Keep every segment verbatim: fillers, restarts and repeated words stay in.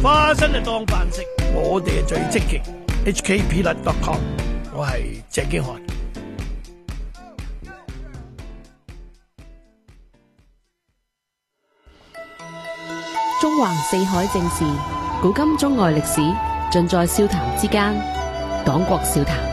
花生就當飯食，我哋係最積極。H K P L dot com， 我係鄭經翰。 中橫四海正事，古今中外歷史，盡在笑談之間。講國笑談。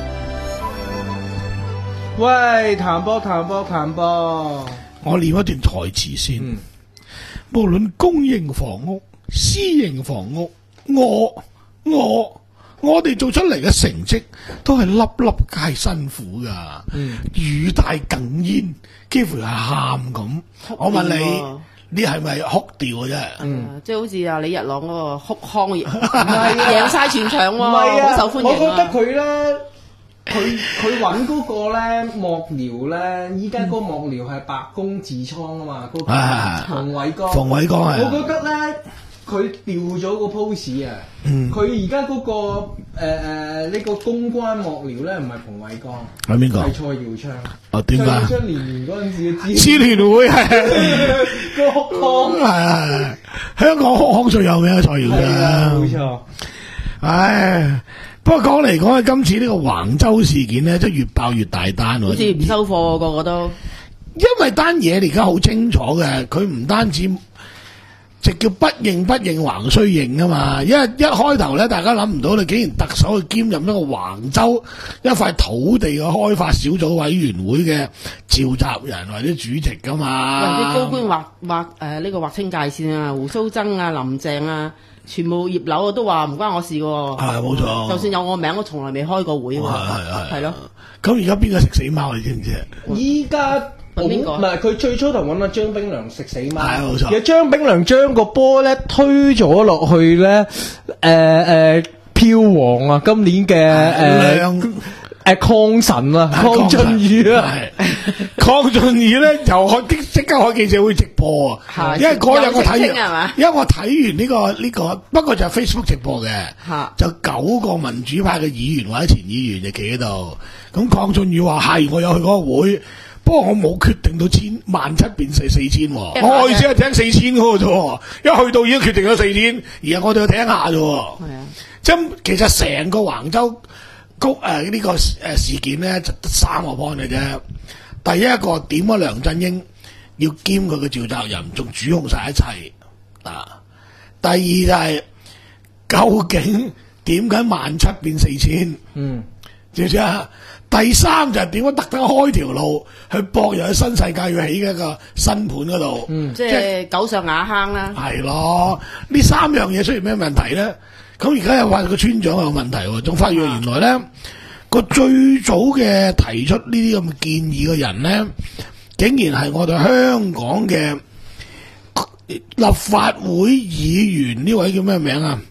喂，譚波譚波譚波， 我念一段台詞先。 嗯、 無論公營房屋、私營房屋，我我我哋做出嚟嘅成績都係粒粒皆辛苦噶， 嗯、 語帶哽咽，幾乎係喊咁。我問你，你係咪哭掉嘅啫？ 嗯，即係好似啊李日朗嗰個哭腔，贏晒全場喎，好受歡迎啊！ 我覺得佢咧。佢佢揾嗰個咧幕僚咧，依家嗰個幕僚係白宮痔瘡啊嘛，嗰、那個馮偉剛。馮偉剛係。我覺得咧，佢調咗個 pose 啊。佢而家嗰個誒誒呢個公關幕僚咧，唔係馮偉剛。係邊個？係蔡耀昌。哦，點解？蔡耀昌年年嗰陣時嘅支聯會係個哭腔係香港哭腔最有名嘅蔡耀昌。 冇錯。 唉。不過講嚟講去，今次呢個橫州事件咧，即係越爆越大單喎。 好似唔收貨，個個都。 因為單嘢而家好清楚嘅，佢唔單止直叫不認不認，橫須認啊嘛。因為一開頭咧，大家諗唔到你竟然特首去兼任一個橫州一塊土地嘅開發小組委員會嘅召集人或者主席噶嘛。 喂，啲高官劃劃誒呢個劃清界線啊，胡鬚曾啊、林鄭啊。全部葉劉都話唔關我事嘅喎， 係冇錯。 就算有我名，我從來未開過會喎。 係係係咯。 咁而家邊個食死貓你知唔知？ 依家揾邊個？ 唔係佢最初頭揾阿張炳良食死貓， 係冇錯。 而家張炳良將個波咧推咗落去咧，誒誒票王啊！今年嘅誒。誒，鄺神啊，鄺俊宇啊，鄺俊宇咧又開即即刻開記者會直播啊，因為嗰日我睇完，因為我睇完呢個呢個，不過就係 Facebook 直播嘅，就九個民主派嘅議員或者前議員就企喺度，咁鄺俊宇話係我有去嗰個會，不過我冇決定到千萬七變四四千，我開始係聽四千嗰個啫，一去到已經決定咗四千，而係我哋去聽下啫，係啊，即係其實成個橫州。高誒呢個誒事件咧就得三個 point 嘅啫。第一個點咗梁振英要兼佢嘅召集人，仲主控晒一切啊。第二就係、是、究竟點解萬七變四千？嗯，知唔知啊？第三就係點解特登開條路去博入去新世界要起嘅一個新盤嗰度？ 嗯，即係狗上瓦坑啦。係咯，呢三樣嘢出現咩問題咧？咁而家又話個村長有問題喎，仲發現原來咧個最早嘅提出呢啲咁嘅建議嘅人咧，竟然係我哋香港嘅立法會議員，呢位叫咩名啊？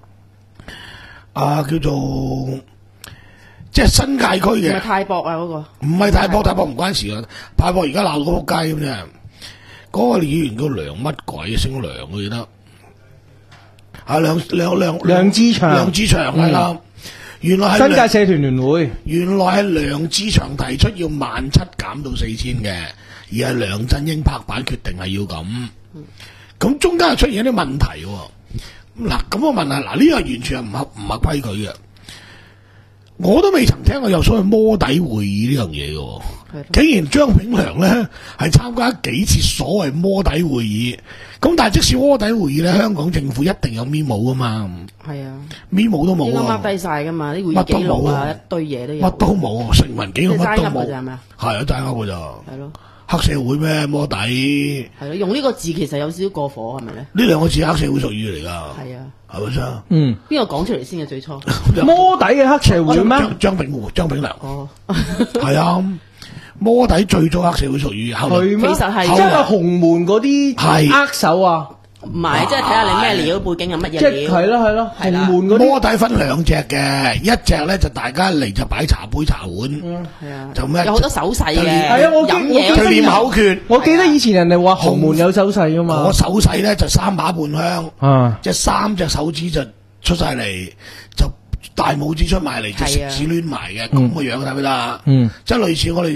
啊，叫做即係新界區嘅。 唔係泰博啊嗰、嗰個？ 唔係泰博，泰博唔關事啊！泰博而家鬧到仆街咁啫。嗰、嗰個議員叫梁乜鬼，姓梁我記得。啊，梁梁梁梁志祥， 梁志祥係啦，原來係新界社團聯會， 原來係梁志祥提出要萬七減到四千嘅，而係梁振英拍板決定係要咁，咁中間係出現一啲問題喎。嗱，咁我問下，嗱呢個完全係唔合唔合規矩嘅，我都未曾聽過有所謂摸底會議呢樣嘢嘅。竟然張炳良咧係參加幾次所謂摸底會議，咁但係即使摸底會議咧，香港政府一定有 memo 噶嘛？係啊 ，memo 都冇啊， 應該 mark 低晒噶嘛，啲會議記錄啊，一堆嘢都有， 乜都冇，成文幾個乜都冇， 係咪啊？ 係啊，齋噏噶咋？係咯， 黑社會咩摸底？ 係咯，用呢個字其實有少少過火，係咪咧？ 呢兩個字黑社會術語嚟噶， 係啊， 係咪先？ 嗯， 邊個講出嚟先嘅最初？ 摸底嘅黑社會咩？ 張炳湖、張炳良，哦，係啊。摸底最早黑社會屬於後來， 其實係即係紅門嗰啲握手啊， 唔係，即係睇下你咩料，背景係乜嘢料， 係咯係咯，紅門嗰啲摸底分兩隻嘅，一隻咧就大家嚟就擺茶杯茶碗， 係啊， 就咩有好多手勢嘅， 係啊，我飲嘢佢念口訣， 我記得以前人哋話紅門有手勢噶嘛， 我手勢咧就三把半香，啊，即係三隻手指就出晒嚟就。大拇指出埋嚟，就食指攣埋嘅咁嘅樣，睇唔睇得？嗯，即係類似我哋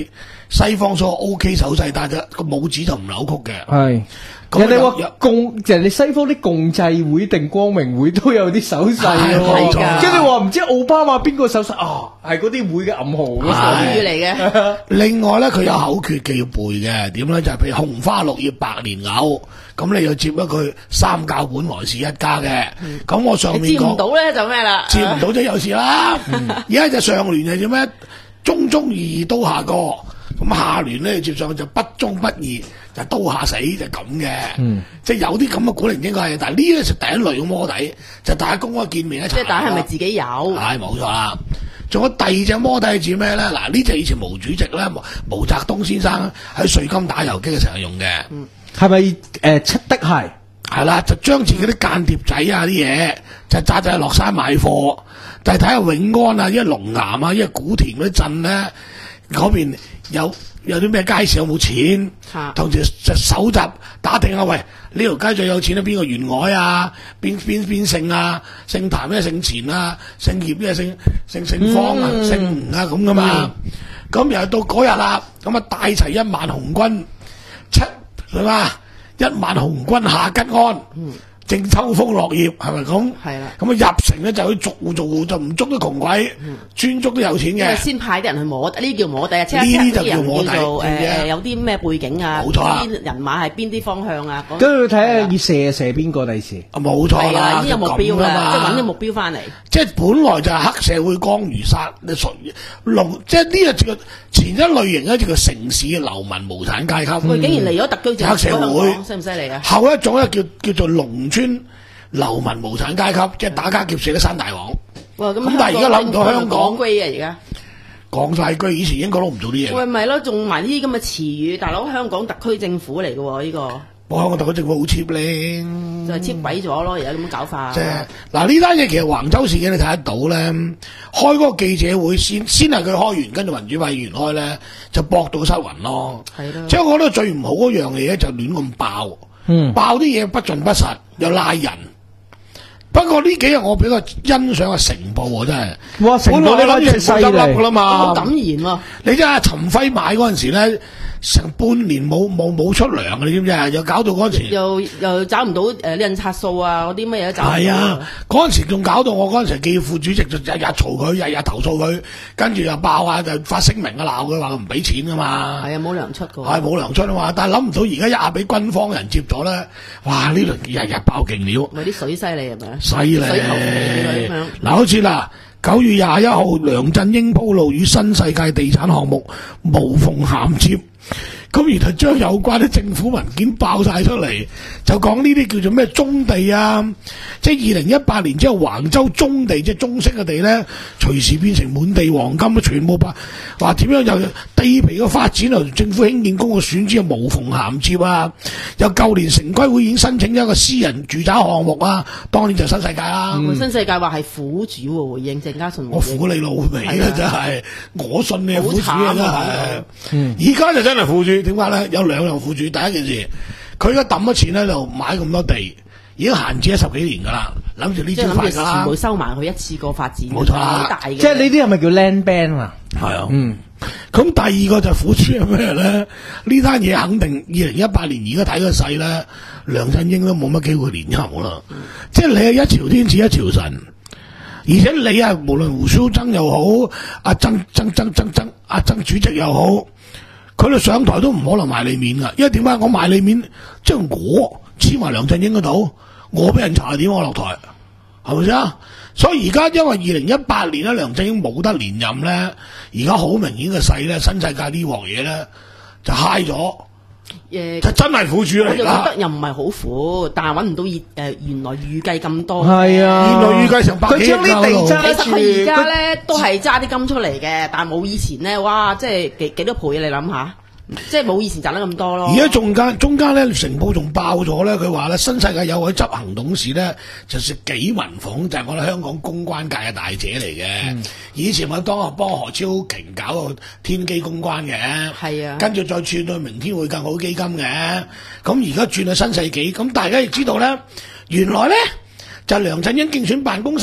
西方所謂 O K 手勢，但係個拇指就唔扭曲嘅。 係。 咁人哋話有共，就係你西方啲共濟會定光明會都有啲手勢係冇錯喎，跟住話唔知奧巴馬邊個手勢啊，係嗰啲會嘅暗號嗰係語嚟嘅。 另外咧，佢有口訣嘅要背嘅，點咧就係、譬如紅花綠葉白蓮藕，咁你要接一句三教本來是一家嘅。咁、我上面接唔講到咧就咩啦？ 接唔到就有事啦。而家就上聯係點咩？中中二二刀下過，咁下聯咧接上就不中不義，就刀下死就咁嘅。 嗯， 即係有啲咁嘅古靈精怪嘅，但係呢個就第一類嘅摸底，就大家公開見面一齊。 即係大家係咪自己有？ 係冇錯啦。仲有第二隻摸底係指咩咧？嗱，呢隻以前毛主席咧，毛毛澤東先生喺瑞金打游擊嘅時候用嘅。 嗯， 係咪誒出的係？ 係啦，就將自己啲間諜仔啊啲嘢，就揸仔落山買貨，就係睇下永安啊，因為龍岩啊，因為古田嗰啲鎮咧，嗰邊有有啲咩街市有冇錢，同時就搜集打聽下，喂呢條街最有錢咧，邊個員外啊，邊邊邊姓啊，姓譚咩姓錢啊，姓葉咩姓姓姓方啊， 嗯姓吳啊咁噶嘛，咁又到嗰日啦，咁啊帶齊一萬紅軍七係嘛？一萬紅軍下吉安， 嗯、 正秋風落葉，係咪咁？ 係啦。 咁啊入城咧就去逐戶逐戶，就唔捉啲窮鬼， 嗯、 專捉啲有錢嘅。 先派啲人去摸，呢啲叫摸底啊！呢啲就叫摸底。 誒誒、 呃， 有啲咩背景啊？ 冇錯啦。 啲人馬係邊啲方向啊？ 跟住睇下要射射邊個第時。 啊，冇錯啦， 呢個目標啦，即係揾個目標翻嚟。 即係本來就係黑社會江魚殺，你屬於龍，即係呢個叫前一類型咧，就叫城市嘅流民無產階級。 佢、嗯、竟然嚟咗特區政府黑社會， 犀唔犀利啊？ 後一種咧叫叫做農村流民無產階級，即係打家劫舍嘅山大王。 哇！咁咁但係而家諗唔到香港講歸啊，而家講晒居，以前英國都唔做啲嘢。 喂，咪咯，仲埋呢啲咁嘅詞語，大佬香港特區政府嚟嘅喎，呢、這個。 我香港特區政府好 cheap 咧， 就係 cheap 鬼咗咯，而家咁樣搞法。 即係嗱呢單嘢其實橫州事件你睇得到咧，開嗰個記者會先先係佢開完，跟住民主派議員開咧就搏到失魂咯。係咯。即係我覺得最唔好嗰樣嘢咧就亂咁爆，嗯、爆啲嘢不盡不實，又拉人。不過呢幾日我比較欣賞阿成報喎，真係。哇！成報你諗住成報執笠噶啦嘛？ 好感言喎！ 你睇下陳輝買嗰陣時咧，成半年冇冇冇出糧嘅，你知唔知啊？又搞到嗰陣時又又找唔到誒啲印刷數啊，嗰啲乜嘢都找唔到。 係啊！嗰陣時仲搞到我嗰陣時記副主席就日日嘈佢，日日投訴佢，跟住又爆啊，就發聲明啊鬧佢話佢唔俾錢噶嘛。係啊，冇糧出㗎。 係冇糧出啊嘛！但係諗唔到而家一下俾軍方人接咗咧，哇！呢輪日日爆勁料。 咪啲水犀利係咪啊？ 犀利！ 水頭嚟咁樣。 嗱，好似嗱九月廿一號，梁振英鋪路與新世界地產項目無縫銜接。咁然後將有關啲政府文件爆晒出嚟，就講呢啲叫做咩棕地啊，即係二零一八年之後橫州棕地，即係中式嘅地咧，隨時變成滿地黃金，全部話話點樣又地皮嘅發展啊，政府興建公共選址又無縫銜接啊，又舊年城規會已經申請咗一個私人住宅項目啊，當年就新世界啦。 嗯、新世界話係苦主喎，回應鄭家純。 我苦你老味啦，真係，我信你係苦主啊，真係。而家就真係苦主。點解咧？有兩樣苦主。第一件事，佢而家抌咗錢咧，就買咁多地，已經閒置咗十幾年噶啦，諗住呢招快噶啦， 全部收埋佢一次過發展， 冇錯啦。 大嘅， 即係呢啲係咪叫 land ban 啊？ 係啊，嗯。咁第二個就苦主係咩咧？呢單嘢肯定二零一八年而家睇個勢咧，梁振英都冇乜機會連任啦。嗯、即係你係一朝天子一朝臣，而且你係無論胡鬚曾又好，阿曾曾曾曾曾阿曾主席又好。佢哋上台都唔可能賣你面噶，因為點解我賣你面？即係我黐埋梁振英嗰度，我俾人查點我落台，係咪先？所以而家因為二零一八年咧，梁振英冇得連任咧，而家好明顯嘅勢咧，新世界呢鑊嘢咧就嗨咗，誒，就真係苦主嚟啦。 我就覺得又唔係好苦，但係揾唔到誒、呃、原來預計咁多。 係啊， 原來預計成百幾億。佢將啲地揸住，佢而家咧都係揸啲金出嚟嘅，但係冇以前咧，哇！即係幾幾多倍你諗下？即係冇以前賺得咁多咯。而家中間中間咧，成報仲爆咗咧，佢話咧新世界有位執行董事咧，就係紀文鳳，就係、是、我哋香港公關界嘅大姐嚟嘅。嗯、以前我當我幫何超瓊搞個天基公關嘅，係啊，跟住再轉到明天會更好基金嘅。咁而家轉去新世紀，咁大家亦知道咧，原來咧就係、梁振英競選辦公室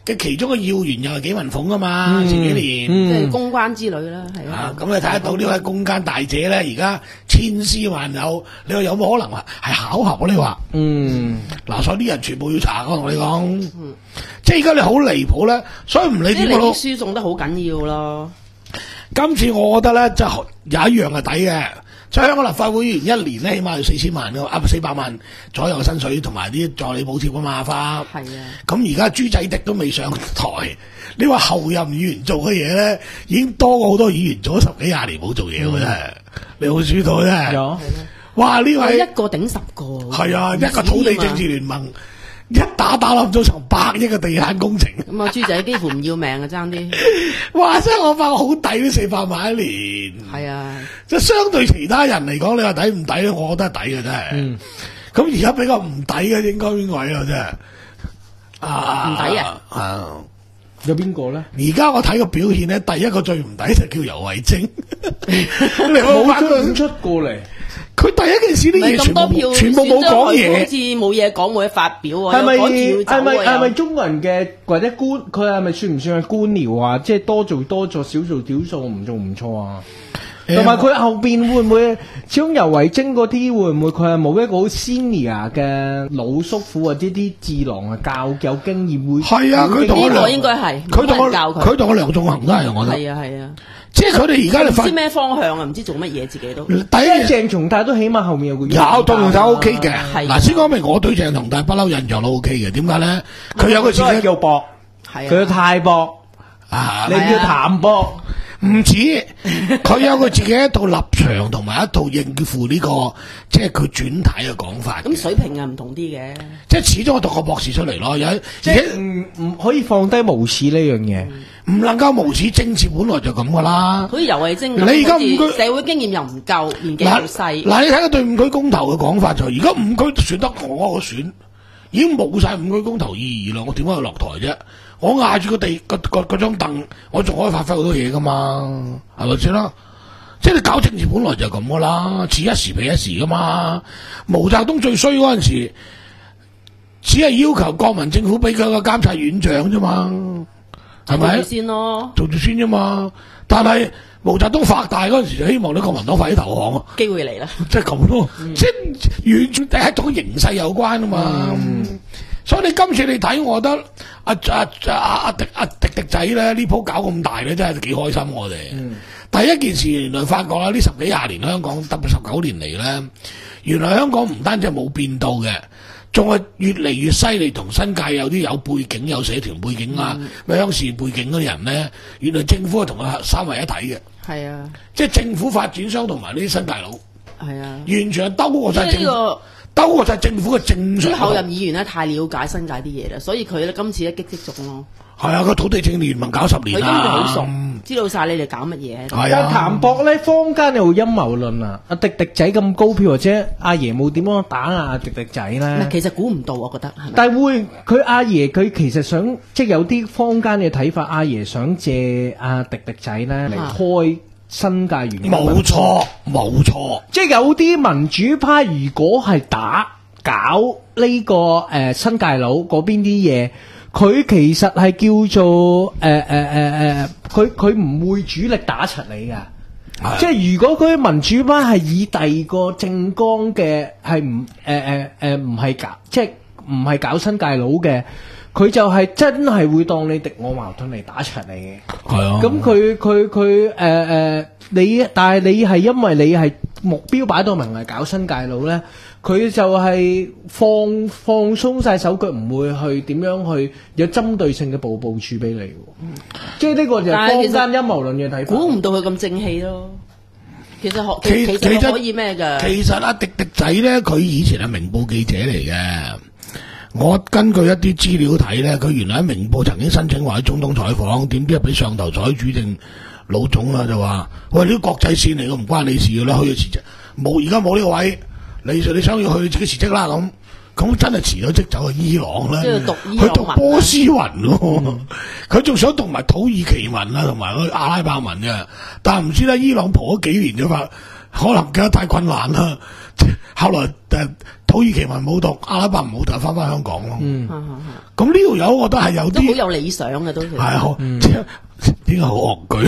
嘅其中嘅要員又係紀文鳳啊嘛，前幾年。 即係公關之類啦，係啊，咁你睇得到呢位公間大姐咧，而家千絲萬縷，你話有冇可能話係巧合啊？你話， 嗯， 嗱，所以啲人全部要查，我同你講，即係而家你好離譜咧，所以唔理即係你啲點咯。 輸送得好緊要咯。 今次我覺得咧，就有一樣係抵嘅，即係香港立法會議員一年咧，起碼要四千萬嘅，啊四百萬左右嘅薪水同埋啲助理補貼啊嘛，花。 係啊， 咁而家朱仔迪都未上台，你話後任議員做嘅嘢咧，已經多過好多議員做咗十幾廿年冇做嘢嘅真係，你有冇注意到啫？ 有哇！呢位一個頂十個。 係啊，一個土地政治聯盟一打打冧咗成百億嘅地產工程。 咁啊，豬仔幾乎唔要命啊，爭啲。 哇！真係我發覺好抵呢四百萬一年。 係啊， 即係相對其他人嚟講，你話抵唔抵咧？我覺得係抵嘅真係。 嗯。 咁而家比較唔抵嘅應該邊位啊？真係啊唔抵啊！ 啊！ 有邊個咧？ 而家我睇個表現咧，第一個最唔抵就叫游蕙禎，你冇冇出出過嚟， 佢第一件事啲唔係嘢全部咁多票， 全部冇講好似嘢， 冇嘢講，冇嘢發表喎。 係咪又趕住要係咪走喎係咪又中國人嘅或者官？佢係咪算唔算係官僚啊？即係多做多做，少做少做，唔做唔錯啊！同埋佢後邊會唔會始終游蕙禎嗰啲會唔會佢係冇一個好 senior 嘅老叔父或者啲智囊啊教有經驗會係啊佢同我梁呢個應該係佢同我冇人教佢佢同我梁頌恆都係，我覺得， 係啊係啊， 即係佢哋而家你發唔知咩方向啊，唔知做乜嘢自己都。 第一因為件鄭松泰都起碼後面有個有當然就 O K 嘅。 係嗱，先講明我對鄭松泰不嬲印象都 O K 嘅，點解咧？佢有個自己叫博， 係啊佢叫泰博， 啊你，叫譚博。 唔止，佢有佢自己一套立場同埋一套應付呢、個，即係佢轉體嘅講法嘅。 咁水平啊唔同啲嘅。 即係始終我讀個博士出嚟咯，有而即且係唔唔可以放低無恥呢樣嘢。 唔能夠無恥，政治本來就咁噶啦。 好似游蕙禎咁， 你而家好似五區社會經驗又唔夠，年紀嗱又細。 嗱，你睇下對五區公投嘅講法就係，而家五區選得我個選，已經冇晒五區公投意義啦。我點解要落台啫？我壓住個地個個嗰張凳，我仲可以發揮好多嘢噶嘛，係咪先啦？即係你搞政治本來就係咁噶啦，此一時彼一時噶嘛。毛澤東最衰嗰陣時，只係要求國民政府俾佢個監察院長啫嘛，係咪做住？先咯， 做住先啫嘛。但係毛澤東發大嗰陣時就希望啲國民黨快啲投降啊！ 機會嚟啦。 即係咁咯，即係完全係同形勢有關啊嘛。所以你今次你睇，我覺得阿阿阿阿迪阿迪迪仔咧呢鋪搞咁大咧，真係幾開心我哋。第一件事原來發覺啦，呢十幾廿年香港特別十九年嚟咧，原來香港唔單止係冇變到嘅，仲係越嚟越犀利。同新界有啲有背景、有社團背景啊、咩鄉事背景嗰啲人咧，原來政府係同佢三位一體嘅， 係啊， 即係政府發展商同埋呢啲新界佬， 係啊。 完全係兜過晒政府。 即係呢個兜過晒政府嘅正常。 啲後任議員咧太了解新界啲嘢啦，所以佢咧今次咧激激中咯。 係啊，個土地政聯盟搞十年佢根本就好熟， 啦。 知道晒你哋搞乜嘢喺度。 係啊但譚博咧，坊間有陰謀論啊！阿迪迪仔咁高票，或者阿爺冇點樣打壓阿迪迪仔唔係咧？ 其實估唔到，我覺得係咪？ 但係會佢阿爺佢其實想即係有啲坊間嘅睇法，阿爺想借阿迪迪仔咧嚟開新界園。 冇錯，冇錯。 即係有啲民主派如果係打搞呢、個誒、呃、新界佬嗰邊啲嘢，佢其實係叫做誒誒誒誒，佢佢唔會主力打柒你噶。即係如果佢民主派係以第二個政綱嘅係唔誒誒誒唔係搞，即係唔係搞新界佬嘅，佢就係真係會當你敵我矛盾嚟打柒你嘅。 係啊。 咁佢佢佢誒誒，你但係你係因為你係目標擺到明係搞新界佬咧，佢就係放放鬆晒手腳，唔會去點樣去有針對性嘅部部署俾你喎。即係呢個就係坊間陰謀論嘅睇法。 估唔到佢咁正氣咯。其實可其其其實實可以咩㗎？ 其實阿迪迪仔咧，佢以前係明報記者嚟嘅。我根據一啲資料睇咧，佢原來喺明報曾經申請話喺中東採訪，點知俾上頭採主政老總啊就話：喂，呢啲國際線嚟嘅，唔關你事嘅啦，去咗辭職。冇，而家冇呢個位，你你想要去自己辭職啦咁。咁真係辭咗職走去伊朗啦， 即係讀伊朗佢讀文啊波斯文咯，佢仲想讀埋土耳其文啊，同埋嗰阿拉伯文嘅，但係唔知咧，伊朗蒲咗幾年啫嘛，可能覺得太困難啦， 後來誒土耳其文冇讀，阿拉伯唔好讀，翻翻香港咯。 嗯， 咁呢條友我覺得係有都好啲有理想嘅都係。 係好，即係點解好戇居？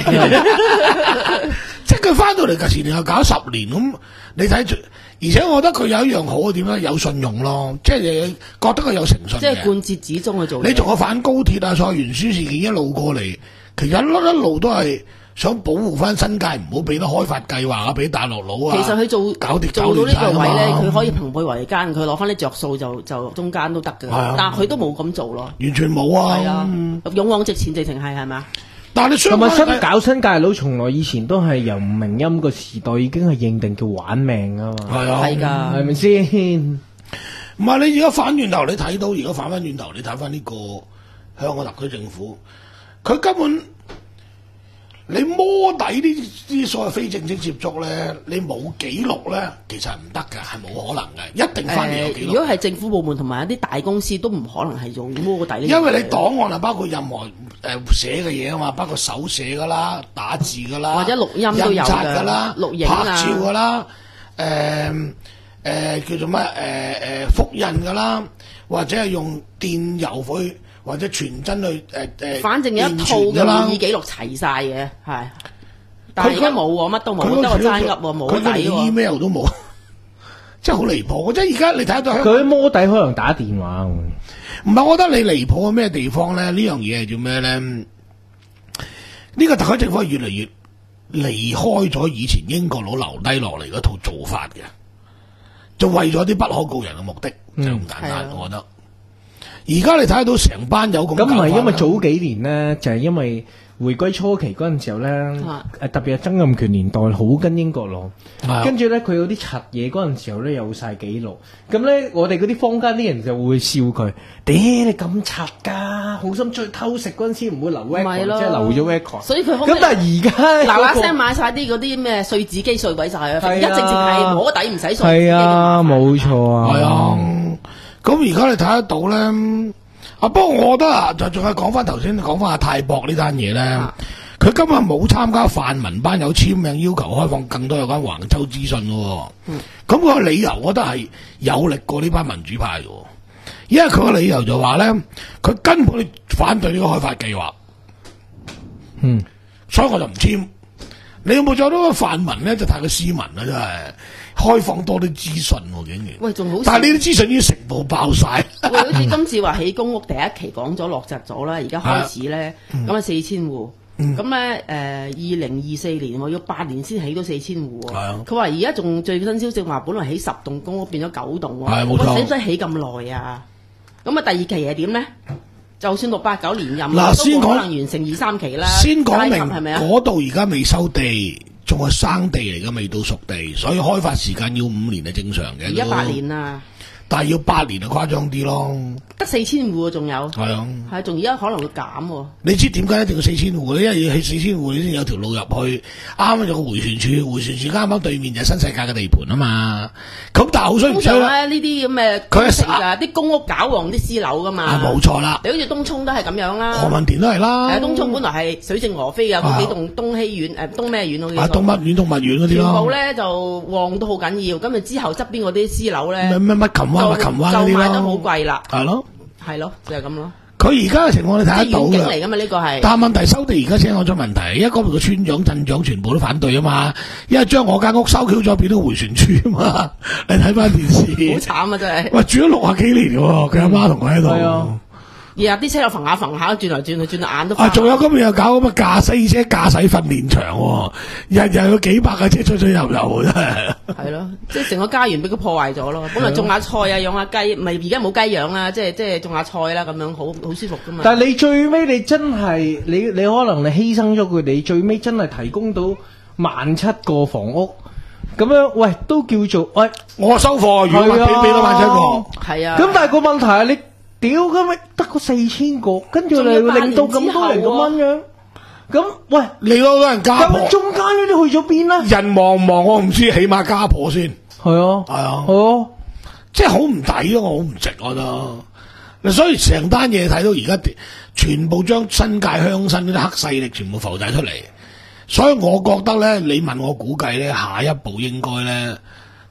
即係佢翻到嚟嘅前年又搞十年咁，你睇住，而且我覺得佢有一樣好嘅點咧，有信用咯，即係你覺得佢有誠信嘅。 即係貫徹始終去做嘢。 你從個反高鐵啊、菜園書事件一路過嚟，其實一路一路都係想保護翻新界，唔好俾得開發計劃啊，俾大陸佬啊。 其實佢做搞掂做到呢個位咧， 搞亂晒啊嘛佢可以朋輩為奸，佢攞翻啲着數就就中間都得嘅。 係啊但係佢都冇咁做咯。 完全冇啊。 係啊，勇往直前直情係係嘛？ 但係你相同埋新反搞新界佬，從來以前都係由吳明欽個時代已經係認定叫玩命啊嘛， 係啊， 係㗎。 係咪先？ 唔係你而家反轉頭，你睇到而家反翻轉頭，你睇翻呢個香港特區政府，佢根本你摸底呢啲所謂非正式接觸咧，你冇記錄咧，其實係唔得㗎，係冇可能嘅，一定翻嚟有記錄。 誒如果係政府部門同埋一啲大公司都唔可能係做摸底呢樣嘢。 因為你檔案啊，包括任何誒、呃、寫嘅嘢啊嘛，包括手寫噶啦、打字噶啦， 或者錄音都有印刷㗎噶啦、 錄影啊拍照噶啦，誒、誒、叫做乜誒誒複印噶啦，或者係用電郵去或者傳真去誒誒， 反正有一套嘅電傳㗎啦會議記錄齊晒嘅，係。但係而家冇喎，乜都冇，得個齋噏喎，冇佢連底喎。 email 都冇，真係好離譜。即係而家你睇到香港佢摸底可能打電話喎。 唔係，我覺得你離譜喺咩地方咧？呢樣嘢係做咩咧？呢、個特區政府係越嚟越離開咗以前英國佬留低落嚟嗰套做法嘅，就為咗啲不可告人嘅目的，就咁簡單。 係啊我覺得而家你睇到成班友咁， 咁唔係因為早幾年咧，就係、因為回歸初期嗰陣時候咧，誒、 啊特別係曾蔭權年代好跟英國佬， 啊跟住咧佢有啲柒嘢嗰陣時候咧有晒記錄，咁咧我哋嗰啲坊間啲人就會笑佢，屌你咁柒㗎，好心出去偷食嗰陣時唔會留 record， 咪咯即係留咗 record。 所以佢可唔可以咁但係而家嗱嗱聲買晒啲嗰啲咩碎紙機碎鬼晒啊！ 係啊而家直情係摸底唔使碎紙機係啊， 咁麻煩冇錯啊， 係啊，咁而家你睇得到咧。啊，不過我覺得啊，就仲係講翻頭先講翻阿泰博呢單嘢咧。 啊佢今日冇參加泛民班友簽名要求開放更多有關橫州資訊嘅喎，咁、個理由我覺得係有力過呢班民主派嘅喎，因為佢個理由就話咧，佢根本反對呢個開發計劃， 嗯， 所以我就唔簽。你有冇做到個泛民咧？就太過斯文啦，真係開放多啲資訊喎，竟然。 喂，仲好笑。 但係呢啲資訊已經成部爆晒。 喂，好似今次話起公屋第一期講咗落實咗啦，而家開始咧，咁啊四千戶。咁咧誒，二零二四年喎，要八年先起到四千戶喎。 係啊佢話而家仲最新消息話，本來起十棟公屋變咗九棟喎。 係冇錯喂使唔使起咁耐啊？咁啊，第二期係點咧？就算六八九連任， 嗱先講都冇可能完成二三期啦。 先講明係咪啊？ 嗰度而家未收地，仲係生地嚟嘅，未到熟地，所以開發時間要五年係正常嘅。 而家八年啊， 但係要八年就誇張啲咯。 得四千戶啊，仲有係啊， 係仲而家可能會減喎。 你知點解一定要四千戶咧？因為要起四千戶，你先有條路入去。啱啱有個迴旋處，迴旋處啱啱對面就係新世界嘅地盤啊嘛。咁但係好衰唔通常衰咧？ 咧呢啲咁嘅佢係工程啊，啲公屋搞旺啲私樓噶嘛。 啊，冇錯啦。 你好似東涌都係咁樣啦。 何文田都係啦。 係啊，東涌本來係水靜鵝飛啊，嗰幾棟東希苑誒東咩苑好似啊，動物園、動物園嗰啲全部咯。 咧就旺到好緊要，咁啊之後側邊嗰啲私樓咧咩咩乜琴灣、乜就琴灣嗰啲就賣得好咯。 貴啦， 係咯， 係咯，就係咁咯。 佢而家嘅情況你睇得到即係遠景嚟嘅。 噶嘛？呢個係。 但係問題收地而家先講咗問題，因為嗰邊個村長、鎮長全部都反對啊嘛，因為將我間屋收 Q 咗變咗迴旋處啊嘛，你睇翻電視， 好慘啊！真係。 喂住咗六啊幾年喎，佢阿媽同佢喺係度啊。 日日啲車又揈下揈下，轉嚟轉去，轉到眼都花。 啊，仲有今日又搞咁嘅駕駛車駕駛訓練場喎，日日有幾百架車出出入入真係。 係咯，即係成個家園俾佢破壞咗咯。本來種下菜啊，養下雞，唔係而家冇雞養啦，即係即係種下菜啦，咁樣好好舒服噶嘛。 但係你最尾你真係你你可能你犧牲咗佢哋，最尾真係提供到萬七個房屋，咁樣喂都叫做喂。 我收貨，如果話俾俾多萬七個， 係啊。 咁但係個問題係你屌咁咪得個四千個，跟住你令到咁多人咁樣樣，咁喂你攞多人家婆咁，中間嗰啲去咗邊啦？ 人忙唔忙我唔知，起碼家婆先。 係啊， 係啊。 係啊。 即係好唔抵咯，我好唔值，我覺得。所以成單嘢睇到而家，全部將新界鄉紳嗰啲黑勢力全部浮晒出嚟。所以我覺得咧，你問我估計咧，下一步應該咧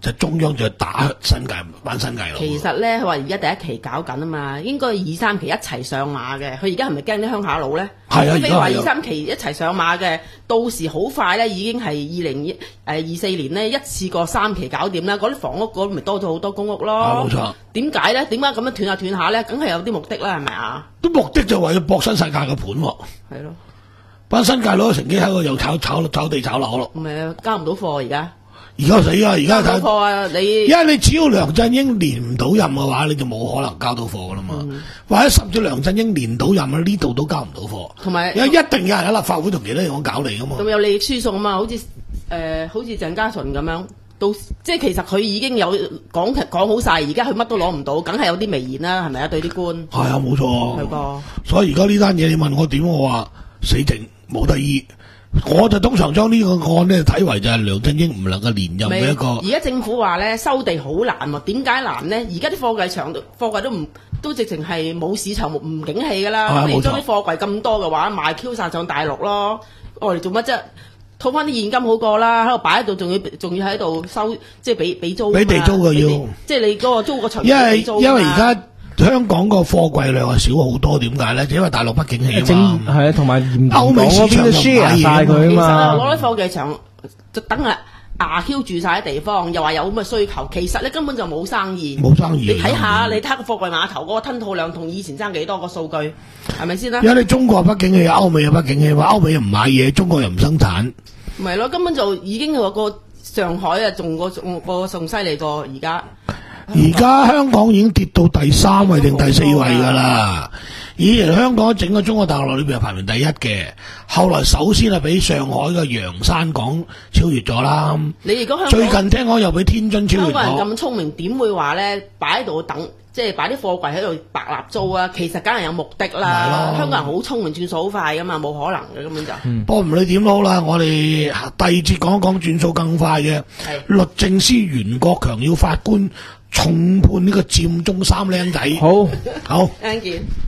就中央就打新界班新界佬。 其實咧，佢話而家第一期搞緊啊嘛，應該二三期一齊上馬嘅。佢而家係咪驚啲鄉下佬咧？ 係啊， 如果話而家係啊二三期一齊上馬嘅，到時好快咧，已經係二零誒二四年咧一次過三期搞掂啦。嗰啲房屋嗰度咪多咗好多公屋咯。 啊冇錯。 點解咧？點解咁樣斷下斷下咧？梗係有啲目的啦，係咪啊？ 都目的就為咗搏新世界嘅盤喎。 係咯， 班新界佬乘機喺度又炒炒炒地炒樓咯。 唔係啊，交唔到貨而家。 而家死啊！而家睇交唔到貨啊！你因為你只要梁振英連唔到任嘅話，你就冇可能交到貨噶啦嘛。 嗯或者甚至梁振英連到任呢度都交唔到貨。 同埋因為一定有人喺立法會同其他地方搞你噶嘛。 咁有利益輸送啊嘛，好似誒、呃、好似鄭家純咁樣，到即係其實佢已經有講講好晒，而家佢乜都攞唔到，梗係有啲微言啦，係咪啊？對啲官係啊，冇錯。 係噃。 所以而家呢單嘢你問我點，我話死定冇得醫。我就通常將呢個案呢睇為就係梁振英唔能夠連任嘅一個。 而家政府話咧收地好難喎，點解難呢？而家啲貨櫃場貨櫃都唔都直情係冇市場唔景氣㗎啦。 啊冇錯你將啲貨櫃咁多嘅話賣 Q 晒上大陸咯，我哋做乜啫？套翻啲現金好過啦，喺度擺喺度，仲要仲要喺度收，即係俾俾租㗎嘛。 俾地租嘅要俾即係你嗰個租個場因為俾租㗎嘛因為而家香港個貨櫃量係少好多，點解咧？就因為大陸不景氣啊整嘛。 係啊，同埋嚴歐美市場港嗰邊都就買 share 嘢晒佢其實啊， 啊嘛。 攞啲貨櫃場就等係牙 Q 住晒啲地方，又話有咁嘅需求，其實咧根本就冇生意。 冇生意。 你睇下，你睇下個貨櫃碼頭嗰個吞吐量同以前爭幾多個數據，係咪先啦？ 因為你中國不景氣，歐美又不景氣，話歐美又唔買嘢，中國又唔生產。 咪係咯，根本就已經個個上海啊，仲個仲個仲犀利過而家。 而家香港已經跌到第三位定第四位㗎啦。以前香港喺整個中國大陸裏邊係排名第一嘅，後來首先係俾上海嘅洋山港超越咗啦。 你如果香港最近聽講又俾天津超越香港人咗。 咁聰明，點會話咧擺喺度等，即係擺啲貨櫃喺度白立租啊？其實梗係有目的係啦。 咯香港人好聰明，轉數好快噶嘛，冇可能嘅根本就。 不過唔理點都好啦，我哋第二節講一講轉數更快嘅。 係律政司袁國強要法官重判呢個佔中三僆仔。 好。 好。 聽見。